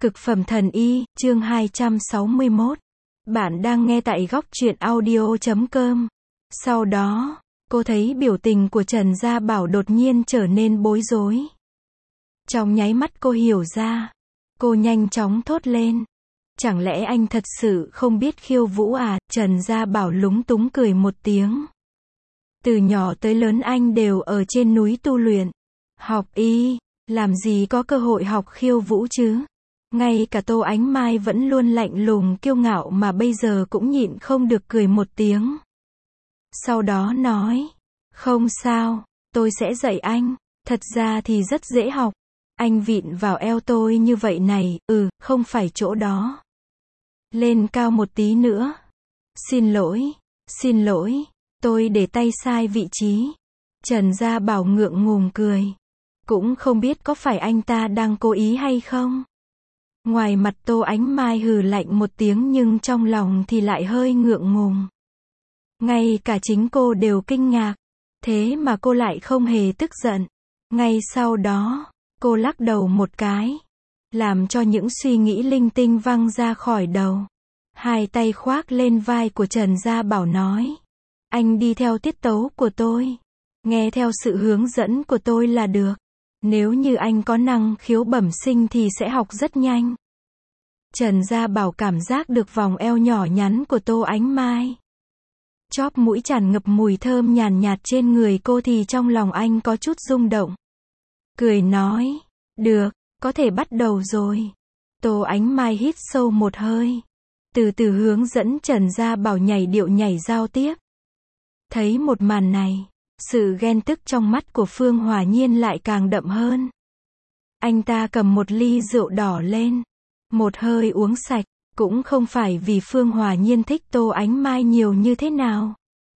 Cực phẩm thần y, chương 261. Bạn đang nghe tại góc truyện audio.com. Sau đó, cô thấy biểu tình của Trần Gia Bảo đột nhiên trở nên bối rối. Trong nháy mắt cô hiểu ra. Cô nhanh chóng thốt lên. Chẳng lẽ anh thật sự không biết khiêu vũ à? Trần Gia Bảo lúng túng cười một tiếng. Từ nhỏ tới lớn anh đều ở trên núi tu luyện. Học y, làm gì có cơ hội học khiêu vũ chứ? Ngay cả Tô Ánh Mai vẫn luôn lạnh lùng kiêu ngạo mà bây giờ cũng nhịn không được cười một tiếng. Sau đó nói, không sao, tôi sẽ dạy anh, thật ra thì rất dễ học. Anh vịn vào eo tôi như vậy này, không phải chỗ đó. Lên cao một tí nữa. Xin lỗi, tôi để tay sai vị trí. Trần Gia Bảo ngượng ngùng cười. Cũng không biết có phải anh ta đang cố ý hay không. Ngoài mặt Tô Ánh Mai hừ lạnh một tiếng nhưng trong lòng thì lại hơi ngượng ngùng. Ngay cả chính cô đều kinh ngạc. Thế mà cô lại không hề tức giận. Ngay sau đó, cô lắc đầu một cái. Làm cho những suy nghĩ linh tinh văng ra khỏi đầu. Hai tay khoác lên vai của Trần Gia Bảo nói. Anh đi theo tiết tấu của tôi. Nghe theo sự hướng dẫn của tôi là được. Nếu như anh có năng khiếu bẩm sinh thì sẽ học rất nhanh. Trần Gia Bảo cảm giác được vòng eo nhỏ nhắn của Tô Ánh Mai. Chóp mũi tràn ngập mùi thơm nhàn nhạt trên người cô thì trong lòng anh có chút rung động. Cười nói, được, có thể bắt đầu rồi. Tô Ánh Mai hít sâu một hơi. Từ từ hướng dẫn Trần Gia Bảo nhảy điệu nhảy giao tiếp. Thấy một màn này. Sự ghen tức trong mắt của Phương Hòa Nhiên lại càng đậm hơn. Anh ta cầm một ly rượu đỏ lên. Một hơi uống sạch. Cũng không phải vì Phương Hòa Nhiên thích Tô Ánh Mai nhiều như thế nào.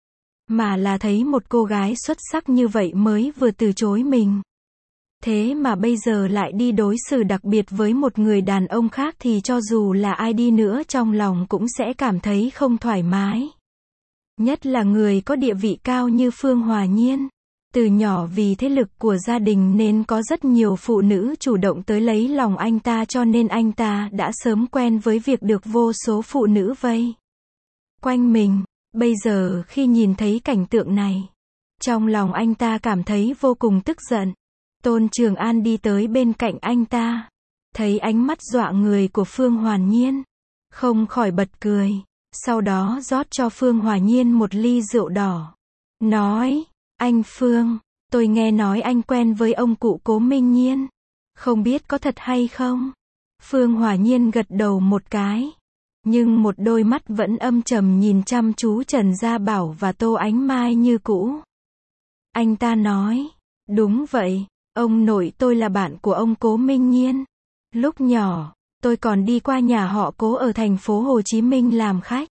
Mà là thấy một cô gái xuất sắc như vậy mới vừa từ chối mình. Thế mà bây giờ lại đi đối xử đặc biệt với một người đàn ông khác thì cho dù là ai đi nữa trong lòng cũng sẽ cảm thấy không thoải mái. Nhất là người có địa vị cao như Phương Hòa Nhiên. Từ nhỏ vì thế lực của gia đình nên có rất nhiều phụ nữ chủ động tới lấy lòng anh ta cho nên anh ta đã sớm quen với việc được vô số phụ nữ vây quanh mình. Bây giờ khi nhìn thấy cảnh tượng này, trong lòng anh ta cảm thấy vô cùng tức giận. Tôn Trường An đi tới bên cạnh anh ta. Thấy ánh mắt dọa người của Phương Hòa Nhiên. Không khỏi bật cười. Sau đó rót cho Phương Hòa Nhiên một ly rượu đỏ. Nói, anh Phương, tôi nghe nói anh quen với ông cụ Cố Minh Nhiên. Không biết có thật hay không? Phương Hòa Nhiên gật đầu một cái. Nhưng một đôi mắt vẫn âm trầm nhìn chăm chú Trần Gia Bảo và Tô Ánh Mai như cũ. Anh ta nói, đúng vậy, ông nội tôi là bạn của ông Cố Minh Nhiên. Lúc nhỏ, tôi còn đi qua nhà họ Cố ở thành phố Hồ Chí Minh làm khách.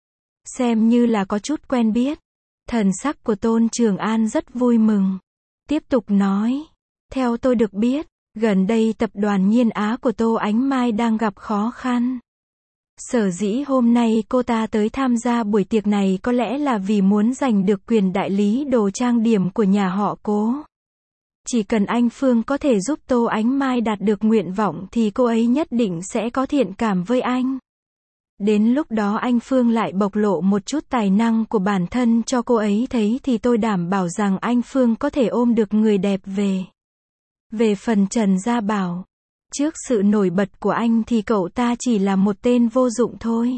Xem như là có chút quen biết. Thần sắc của Tôn Trường An rất vui mừng. Tiếp tục nói. Theo tôi được biết, gần đây tập đoàn Nhiên Á của Tô Ánh Mai đang gặp khó khăn. Sở dĩ hôm nay cô ta tới tham gia buổi tiệc này có lẽ là vì muốn giành được quyền đại lý đồ trang điểm của nhà họ Cố. Chỉ cần anh Phương có thể giúp Tô Ánh Mai đạt được nguyện vọng thì cô ấy nhất định sẽ có thiện cảm với anh. Đến lúc đó anh Phương lại bộc lộ một chút tài năng của bản thân cho cô ấy thấy thì tôi đảm bảo rằng anh Phương có thể ôm được người đẹp về. Về phần Trần Gia Bảo, trước sự nổi bật của anh thì cậu ta chỉ là một tên vô dụng thôi.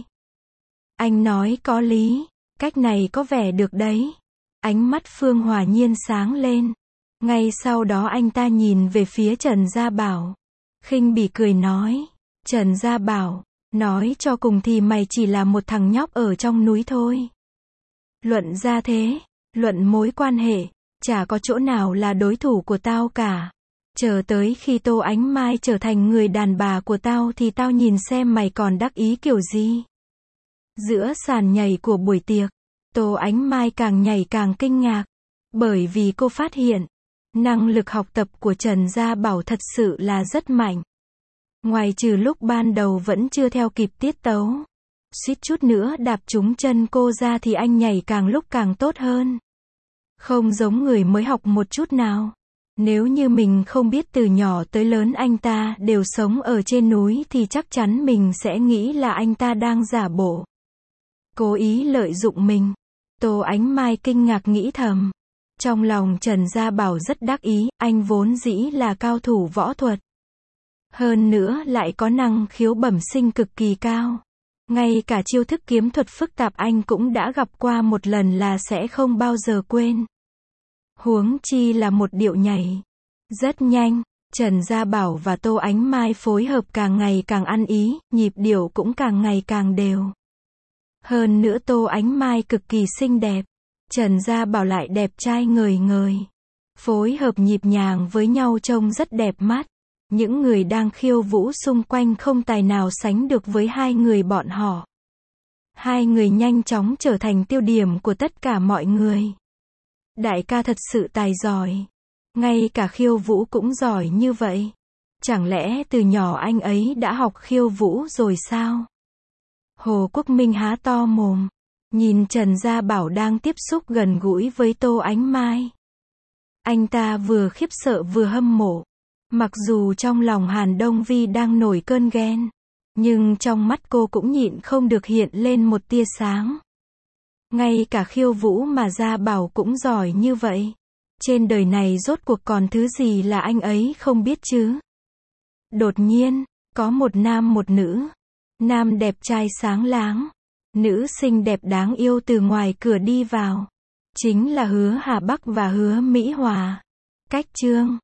Anh nói có lý, cách này có vẻ được đấy. Ánh mắt Phương Hòa Nhiên sáng lên. Ngay sau đó anh ta nhìn về phía Trần Gia Bảo. Khinh bỉ cười nói, Trần Gia Bảo, nói cho cùng thì mày chỉ là một thằng nhóc ở trong núi thôi. Luận ra thế, luận mối quan hệ, chả có chỗ nào là đối thủ của tao cả. Chờ tới khi Tô Ánh Mai trở thành người đàn bà của tao thì tao nhìn xem mày còn đắc ý kiểu gì. Giữa sàn nhảy của buổi tiệc, Tô Ánh Mai càng nhảy càng kinh ngạc. Bởi vì cô phát hiện, năng lực học tập của Trần Gia Bảo thật sự là rất mạnh. Ngoài trừ lúc ban đầu vẫn chưa theo kịp tiết tấu, suýt chút nữa đạp trúng chân cô ra thì anh nhảy càng lúc càng tốt hơn. Không giống người mới học một chút nào. Nếu như mình không biết từ nhỏ tới lớn anh ta đều sống ở trên núi thì chắc chắn mình sẽ nghĩ là anh ta đang giả bộ, cố ý lợi dụng mình. Tô Ánh Mai kinh ngạc nghĩ thầm. Trong lòng Trần Gia Bảo rất đắc ý, anh vốn dĩ là cao thủ võ thuật. Hơn nữa lại có năng khiếu bẩm sinh cực kỳ cao. Ngay cả chiêu thức kiếm thuật phức tạp anh cũng đã gặp qua một lần là sẽ không bao giờ quên. Huống chi là một điệu nhảy. Rất nhanh, Trần Gia Bảo và Tô Ánh Mai phối hợp càng ngày càng ăn ý, nhịp điệu cũng càng ngày càng đều. Hơn nữa Tô Ánh Mai cực kỳ xinh đẹp. Trần Gia Bảo lại đẹp trai ngời ngời. Phối hợp nhịp nhàng với nhau trông rất đẹp mắt. Những người đang khiêu vũ xung quanh không tài nào sánh được với hai người bọn họ. Hai người nhanh chóng trở thành tiêu điểm của tất cả mọi người. Đại ca thật sự tài giỏi. Ngay cả khiêu vũ cũng giỏi như vậy. Chẳng lẽ từ nhỏ anh ấy đã học khiêu vũ rồi sao? Hồ Quốc Minh há to mồm. Nhìn Trần Gia Bảo đang tiếp xúc gần gũi với Tô Ánh Mai. Anh ta vừa khiếp sợ vừa hâm mộ. Mặc dù trong lòng Hàn Đông Vi đang nổi cơn ghen, nhưng trong mắt cô cũng nhịn không được hiện lên một tia sáng. Ngay cả khiêu vũ mà Gia Bảo cũng giỏi như vậy. Trên đời này rốt cuộc còn thứ gì là anh ấy không biết chứ? Đột nhiên, có một nam một nữ. Nam đẹp trai sáng láng. Nữ xinh đẹp đáng yêu từ ngoài cửa đi vào. Chính là Hứa Hà Bắc và Hứa Mỹ Hòa. Cách chương